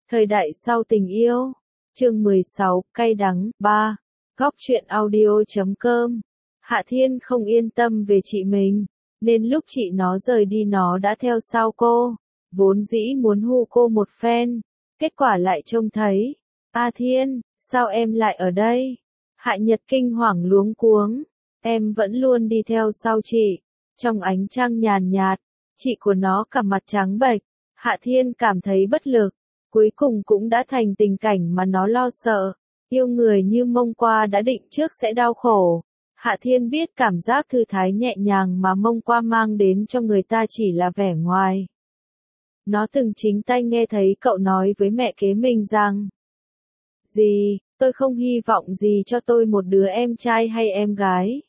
Thời đại sau tình yêu. Chương 16, cay đắng, 3. Góc truyện audio.com. Hạ Thiên không yên tâm về chị mình, nên lúc chị nó rời đi nó đã theo sau cô, vốn dĩ muốn hù cô một phen, kết quả lại trông thấy. A Thiên, sao em lại ở đây? Hạ Nhật kinh hoàng luống cuống, em vẫn luôn đi theo sau chị. Trong ánh trăng nhàn nhạt, chị của nó cả mặt trắng bệch. Hạ Thiên cảm thấy bất lực, cuối cùng cũng đã thành tình cảnh mà nó lo sợ. Yêu người như Mông Qua đã định trước sẽ đau khổ. Hạ Thiên biết cảm giác thư thái nhẹ nhàng mà Mông Qua mang đến cho người ta chỉ là vẻ ngoài. Nó từng chính tay nghe thấy cậu nói với mẹ kế mình rằng: "Dì, tôi không hy vọng gì cho tôi một đứa em trai hay em gái.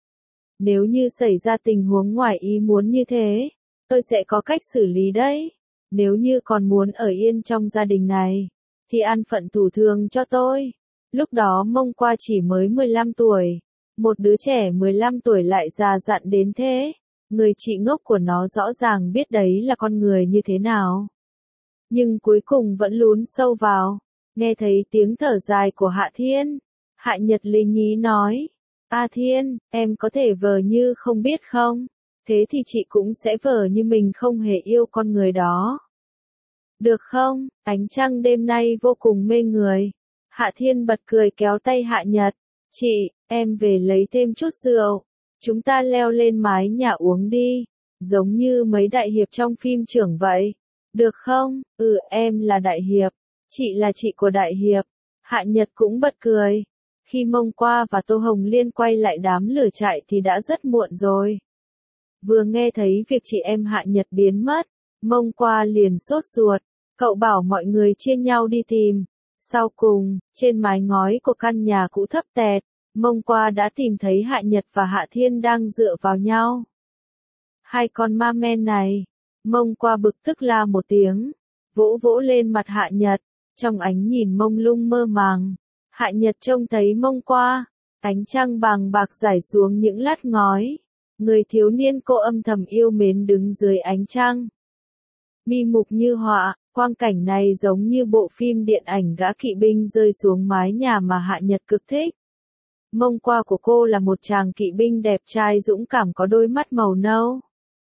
Nếu như xảy ra tình huống ngoài ý muốn như thế, tôi sẽ có cách xử lý đấy. Nếu như còn muốn ở yên trong gia đình này, thì an phận thủ thường cho tôi." Lúc đó Mông Qua chỉ mới 15 tuổi. Một đứa trẻ 15 tuổi lại già dặn đến thế. Người chị ngốc của nó rõ ràng biết đấy là con người như thế nào. Nhưng cuối cùng vẫn lún sâu vào. Nghe thấy tiếng thở dài của Hạ Thiên, Hạ Nhật lý nhí nói: "A Thiên, em có thể vờ như không biết không? Thế thì chị cũng sẽ vờ như mình không hề yêu con người đó. Được không?" Ánh trăng đêm nay vô cùng mê người. Hạ Thiên bật cười kéo tay Hạ Nhật: "Chị, em về lấy thêm chút rượu. Chúng ta leo lên mái nhà uống đi, giống như mấy đại hiệp trong phim trưởng vậy. Được không?" "Ừ, em là đại hiệp. Chị là chị của đại hiệp." Hạ Nhật cũng bật cười. Khi Mông Qua và Tô Hồng Liên quay lại đám lửa trại thì đã rất muộn rồi. Vừa nghe thấy việc chị em Hạ Nhật biến mất, Mông Qua liền sốt ruột. Cậu bảo mọi người chia nhau đi tìm. Sau cùng, trên mái ngói của căn nhà cũ thấp tẹt, Mông Qua đã tìm thấy Hạ Nhật và Hạ Thiên đang dựa vào nhau. "Hai con ma men này!" Mông Qua bực tức la một tiếng, vỗ vỗ lên mặt Hạ Nhật. Trong ánh nhìn mông lung mơ màng, Hạ Nhật trông thấy Mông Qua. Ánh trăng bàng bạc rải xuống những lát ngói. Người thiếu niên cô âm thầm yêu mến đứng dưới ánh trăng, mi mục như họa. Quang cảnh này giống như bộ phim điện ảnh gã kỵ binh rơi xuống mái nhà mà Hạ Nhật cực thích. Mông Qua của cô là một chàng kỵ binh đẹp trai dũng cảm có đôi mắt màu nâu.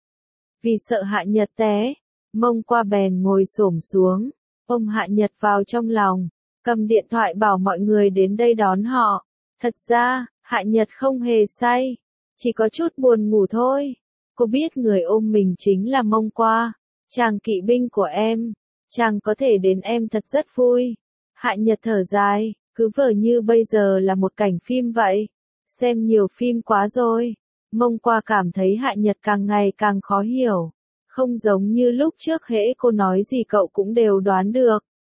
Vì sợ Hạ Nhật té, Mông Qua bèn ngồi xổm xuống, ôm Hạ Nhật vào trong lòng, cầm điện thoại bảo mọi người đến đây đón họ. Thật ra, Hạ Nhật không hề say, chỉ có chút buồn ngủ thôi. Cô biết người ôm mình chính là Mông Qua, chàng kỵ binh của em. Chàng có thể đến em thật rất vui. Hạ Nhật thở dài, cứ vờ như bây giờ là một cảnh phim vậy. Xem nhiều phim quá rồi. Mông Qua cảm thấy Hạ Nhật càng ngày càng khó hiểu. Không giống như lúc trước hễ cô nói gì cậu cũng đều đoán được.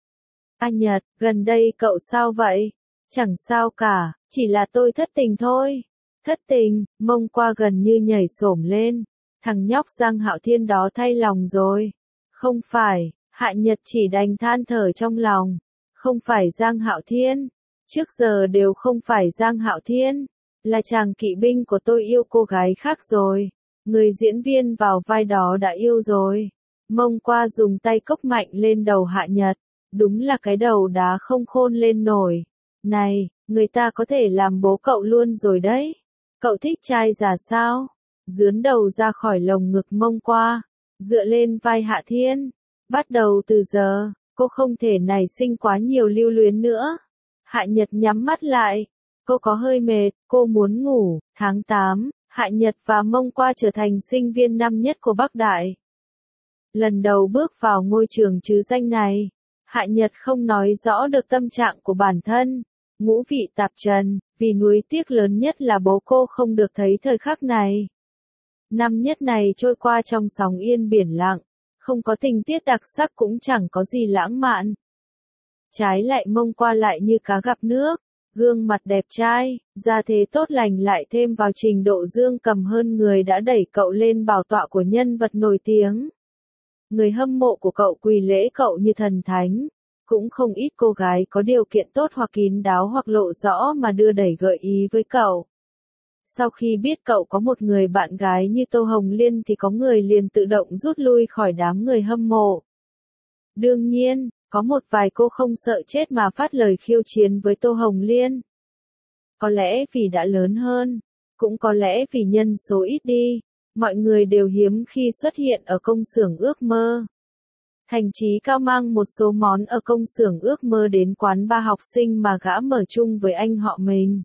"A Nhật, gần đây cậu sao vậy?" "Chẳng sao cả, chỉ là tôi thất tình thôi." "Thất tình?" Mông Qua gần như nhảy xổm lên. "Thằng nhóc Giang Hạo Thiên đó thay lòng rồi." "Không phải." Hạ Nhật chỉ đành than thở trong lòng. "Không phải Giang Hạo Thiên. Trước giờ đều không phải Giang Hạo Thiên. Là chàng kỵ binh của tôi yêu cô gái khác rồi. Người diễn viên vào vai đó đã yêu rồi." Mông Qua dùng tay cốc mạnh lên đầu Hạ Nhật. Đúng là cái đầu đá không khôn lên nổi. "Này, người ta có thể làm bố cậu luôn rồi đấy. Cậu thích trai già sao?" Dướn đầu ra khỏi lồng ngực Mông Qua, dựa lên vai Hạ Thiên. Bắt đầu từ giờ, cô không thể nảy sinh quá nhiều lưu luyến nữa. Hạ Nhật nhắm mắt lại. Cô có hơi mệt, cô muốn ngủ. Tháng 8, Hạ Nhật và Mông Qua trở thành sinh viên năm nhất của Bắc Đại. Lần đầu bước vào ngôi trường trứ danh này, Hạ Nhật không nói rõ được tâm trạng của bản thân. Ngũ vị tạp trần, vì nuối tiếc lớn nhất là bố cô không được thấy thời khắc này. Năm nhất này trôi qua trong sóng yên biển lặng. Không có tình tiết đặc sắc cũng chẳng có gì lãng mạn. Trái lại Mông Qua lại như cá gặp nước, gương mặt đẹp trai, gia thế tốt lành lại thêm vào trình độ dương cầm hơn người đã đẩy cậu lên bảo tọa của nhân vật nổi tiếng. Người hâm mộ của cậu quỳ lễ cậu như thần thánh, cũng không ít cô gái có điều kiện tốt hoặc kín đáo hoặc lộ rõ mà đưa đẩy gợi ý với cậu. Sau khi biết cậu có một người bạn gái như Tô Hồng Liên thì có người liền tự động rút lui khỏi đám người hâm mộ. Đương nhiên, Có một vài cô không sợ chết mà phát lời khiêu chiến với Tô Hồng Liên. Có lẽ vì đã lớn hơn, cũng có lẽ vì nhân số ít đi, mọi người đều hiếm khi xuất hiện ở công xưởng ước mơ. Thành Chí Cao mang một số món ở công xưởng ước mơ đến quán bar học sinh mà gã mở chung với anh họ mình.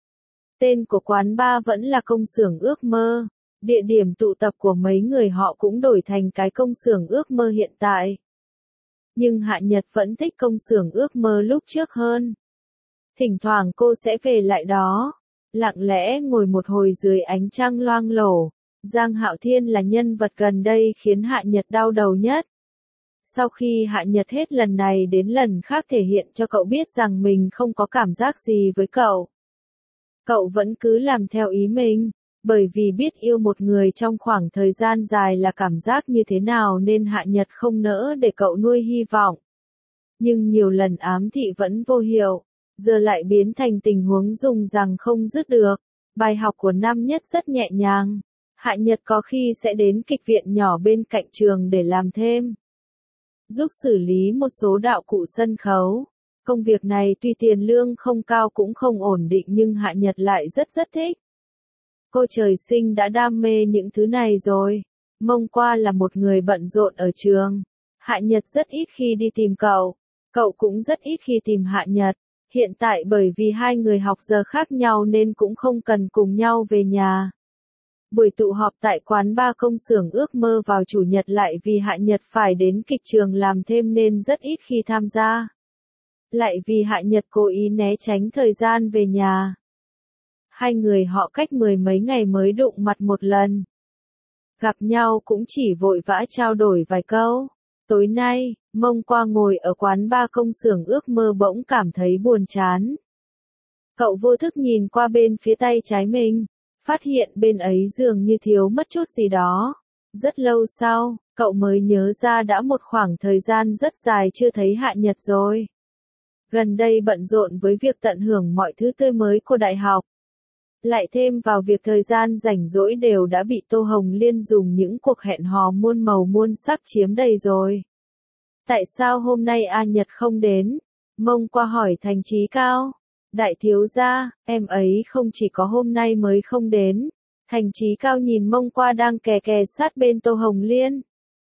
Tên của quán bar vẫn là công xưởng ước mơ, địa điểm tụ tập của mấy người họ cũng đổi thành cái công xưởng ước mơ hiện tại. Nhưng Hạ Nhật vẫn thích công xưởng ước mơ lúc trước hơn. Thỉnh thoảng cô sẽ về lại đó, lặng lẽ ngồi một hồi dưới ánh trăng loang lổ. Giang Hạo Thiên là nhân vật gần đây khiến Hạ Nhật đau đầu nhất. Sau khi Hạ Nhật hết lần này đến lần khác thể hiện cho cậu biết rằng mình không có cảm giác gì với cậu. Cậu vẫn cứ làm theo ý mình, bởi vì biết yêu một người trong khoảng thời gian dài là cảm giác như thế nào nên Hạ Nhật không nỡ để cậu nuôi hy vọng. Nhưng nhiều lần ám thị vẫn vô hiệu, giờ lại biến thành tình huống dùng rằng không dứt được. Bài học của năm nhất rất nhẹ nhàng. Hạ Nhật có khi sẽ đến kịch viện nhỏ bên cạnh trường để làm thêm, giúp xử lý một số đạo cụ sân khấu. Công việc này tuy tiền lương không cao cũng không ổn định nhưng Hạ Nhật lại rất thích. Cô trời sinh đã đam mê những thứ này rồi. Mông Qua là một người bận rộn ở trường. Hạ Nhật rất ít khi đi tìm cậu. Cậu cũng rất ít khi tìm Hạ Nhật. Hiện tại bởi vì hai người học giờ khác nhau nên cũng không cần cùng nhau về nhà. Buổi tụ họp tại quán bar công xưởng ước mơ vào chủ nhật lại vì Hạ Nhật phải đến kịch trường làm thêm nên rất ít khi tham gia. Lại vì Hạ Nhật cố ý né tránh thời gian về nhà. Hai người họ cách mười mấy ngày mới đụng mặt một lần. Gặp nhau cũng chỉ vội vã trao đổi vài câu. Tối nay, Mông Qua ngồi ở quán bar công xưởng ước mơ bỗng cảm thấy buồn chán. Cậu vô thức nhìn qua bên phía tay trái mình, phát hiện bên ấy dường như thiếu mất chút gì đó. Rất lâu sau, cậu mới nhớ ra đã một khoảng thời gian rất dài chưa thấy Hạ Nhật rồi. Gần đây bận rộn với việc tận hưởng mọi thứ tươi mới của đại học. Lại thêm vào việc thời gian rảnh rỗi đều đã bị Tô Hồng Liên dùng những cuộc hẹn hò muôn màu muôn sắc chiếm đầy rồi. Tại sao hôm nay A Nhật không đến? Mông Qua hỏi Thành Chí Cao. Đại thiếu gia, em ấy không chỉ có hôm nay mới không đến. Thành Chí Cao nhìn Mông Qua đang kè kè sát bên Tô Hồng Liên.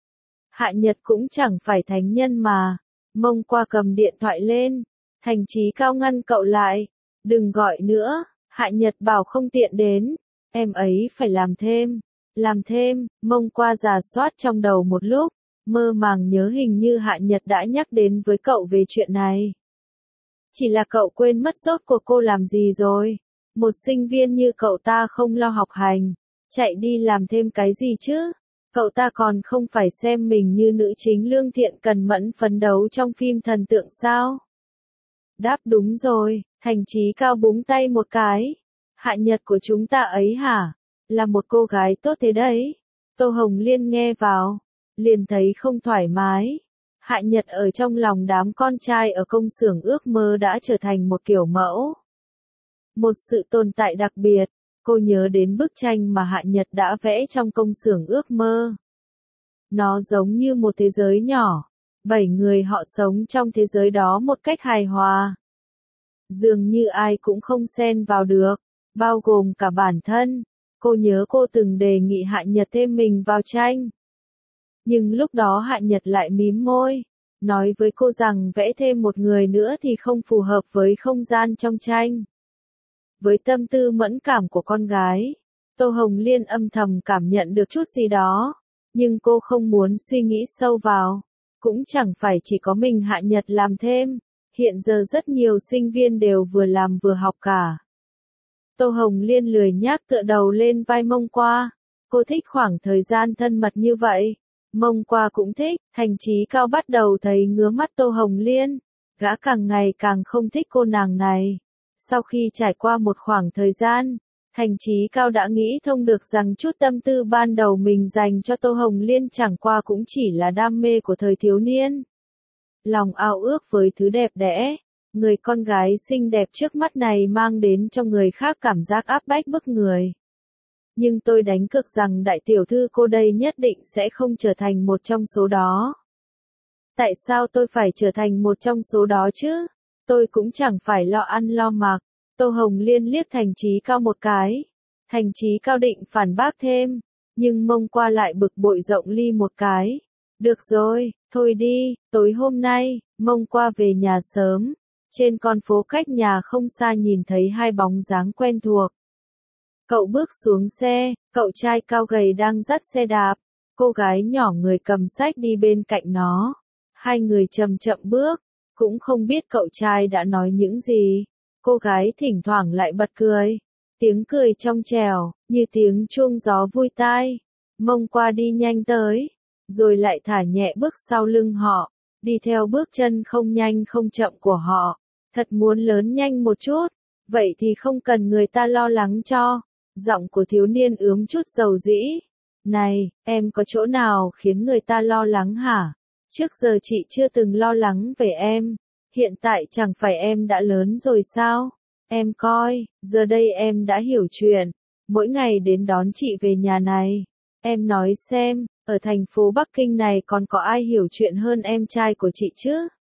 Hạ Nhật cũng chẳng phải thánh nhân mà. Mông Qua cầm điện thoại lên. Thành Chí Cao ngăn cậu lại. Đừng gọi nữa. Hạ Nhật bảo không tiện đến. Em ấy phải làm thêm. Làm thêm, Mông Qua rà soát trong đầu một lúc. Mơ màng nhớ hình như Hạ Nhật đã nhắc đến với cậu về chuyện này. Chỉ là cậu quên mất rốt cuộc cô làm gì rồi. Một sinh viên như cậu ta không lo học hành, chạy đi làm thêm cái gì chứ? Cậu ta còn không phải xem mình như nữ chính lương thiện cần mẫn phấn đấu trong phim thần tượng sao? Đáp đúng rồi, Thành Chí Cao búng tay một cái. Hạ Nhật của chúng ta ấy hả? Là một cô gái tốt thế đấy. Tô Hồng Liên nghe vào, liền thấy không thoải mái. Hạ Nhật ở trong lòng đám con trai ở công xưởng ước mơ đã trở thành một kiểu mẫu. Một sự tồn tại đặc biệt. Cô nhớ đến bức tranh mà Hạ Nhật đã vẽ trong công xưởng ước mơ. Nó giống như một thế giới nhỏ. 7 người họ sống trong thế giới đó một cách hài hòa. Dường như ai cũng không xen vào được, bao gồm cả bản thân. Cô nhớ cô từng đề nghị Hạ Nhật thêm mình vào tranh. Nhưng lúc đó Hạ Nhật lại mím môi, nói với cô rằng vẽ thêm một người nữa thì không phù hợp với không gian trong tranh. Với tâm tư mẫn cảm của con gái, Tô Hồng Liên âm thầm cảm nhận được chút gì đó, nhưng cô không muốn suy nghĩ sâu vào. Cũng chẳng phải chỉ có mình Hạ Nhật làm thêm, hiện giờ rất nhiều sinh viên đều vừa làm vừa học cả. Tô Hồng Liên lười nhác tựa đầu lên vai Mông Qua, cô thích khoảng thời gian thân mật như vậy. Mông Qua cũng thích. Thành Chí Cao bắt đầu thấy ngứa mắt Tô Hồng Liên, gã càng ngày càng không thích cô nàng này. Sau khi trải qua một khoảng thời gian, Thành Chí Cao đã nghĩ thông được rằng chút tâm tư ban đầu mình dành cho Tô Hồng Liên chẳng qua cũng chỉ là đam mê của thời thiếu niên. Lòng ao ước với thứ đẹp đẽ, người con gái xinh đẹp trước mắt này mang đến cho người khác cảm giác áp bách bức người. Nhưng tôi đánh cược rằng đại tiểu thư cô đây nhất định sẽ không trở thành một trong số đó. Tại sao tôi phải trở thành một trong số đó chứ? Tôi cũng chẳng phải lo ăn lo mặc. Tô Hồng Liên liếc Thành Chí Cao một cái. Thành Chí Cao định phản bác thêm, nhưng Mông Qua lại bực bội rộng ly một cái. Được rồi, thôi đi, tối hôm nay, Mông Qua về nhà sớm. Trên con phố cách nhà không xa nhìn thấy hai bóng dáng quen thuộc. Cậu bước xuống xe, cậu trai cao gầy đang dắt xe đạp. Cô gái nhỏ người cầm sách đi bên cạnh nó. Hai người chậm chậm bước, cũng không biết cậu trai đã nói những gì. Cô gái thỉnh thoảng lại bật cười. Tiếng cười trong trẻo, như tiếng chuông gió vui tai. Mông Qua đi nhanh tới, rồi lại thả nhẹ bước sau lưng họ, đi theo bước chân không nhanh không chậm của họ. Thật muốn lớn nhanh một chút, vậy thì không cần người ta lo lắng cho. Giọng của thiếu niên ướm chút dầu dĩ. Này, em có chỗ nào khiến người ta lo lắng hả? Trước giờ chị chưa từng lo lắng về em. Hiện tại chẳng phải em đã lớn rồi sao? Em coi, giờ đây em đã hiểu chuyện. Mỗi ngày đến đón chị về nhà này. Em nói xem, ở thành phố Bắc Kinh này còn có ai hiểu chuyện hơn em trai của chị chứ?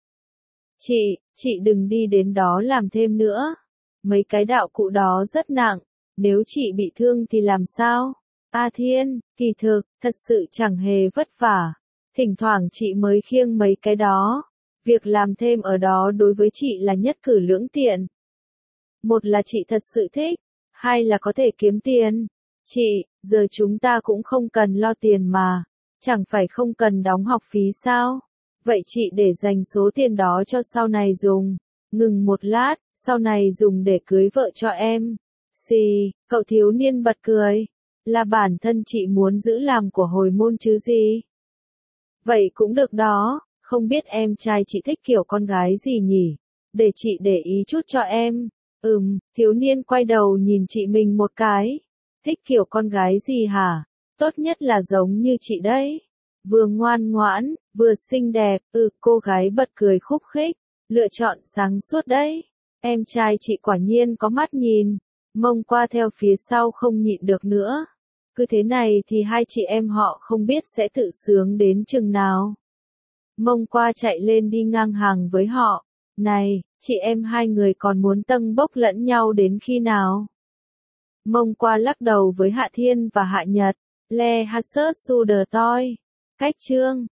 Chị đừng đi đến đó làm thêm nữa. Mấy cái đạo cụ đó rất nặng. Nếu chị bị thương thì làm sao? A Thiên, kỳ thực, thật sự chẳng hề vất vả. Thỉnh thoảng chị mới khiêng mấy cái đó. Việc làm thêm ở đó đối với chị là nhất cử lưỡng tiện. Một là chị thật sự thích, hai là có thể kiếm tiền. Chị, giờ chúng ta cũng không cần lo tiền mà. Chẳng phải không cần đóng học phí sao? Vậy chị để dành số tiền đó cho sau này dùng. Ngừng một lát, sau này dùng để cưới vợ cho em. Xì, cậu thiếu niên bật cười. Là bản thân chị muốn giữ làm của hồi môn chứ gì? Vậy cũng được đó, không biết em trai chị thích kiểu con gái gì nhỉ? Để chị để ý chút cho em. Thiếu niên quay đầu nhìn chị mình một cái. Thích kiểu con gái gì hả? Tốt nhất là giống như chị đấy. Vừa ngoan ngoãn, vừa xinh đẹp, cô gái bật cười khúc khích. Lựa chọn sáng suốt đấy. Em trai chị quả nhiên có mắt nhìn. Mông Qua theo phía sau không nhịn được nữa. Cứ thế này thì hai chị em họ không biết sẽ tự sướng đến chừng nào. Mông Qua chạy lên đi ngang hàng với họ. Này, chị em hai người còn muốn tâng bốc lẫn nhau đến khi nào? Mông Qua lắc đầu với Hạ Thiên và Hạ Nhật. Le Hassert su đờ toi. Cách chương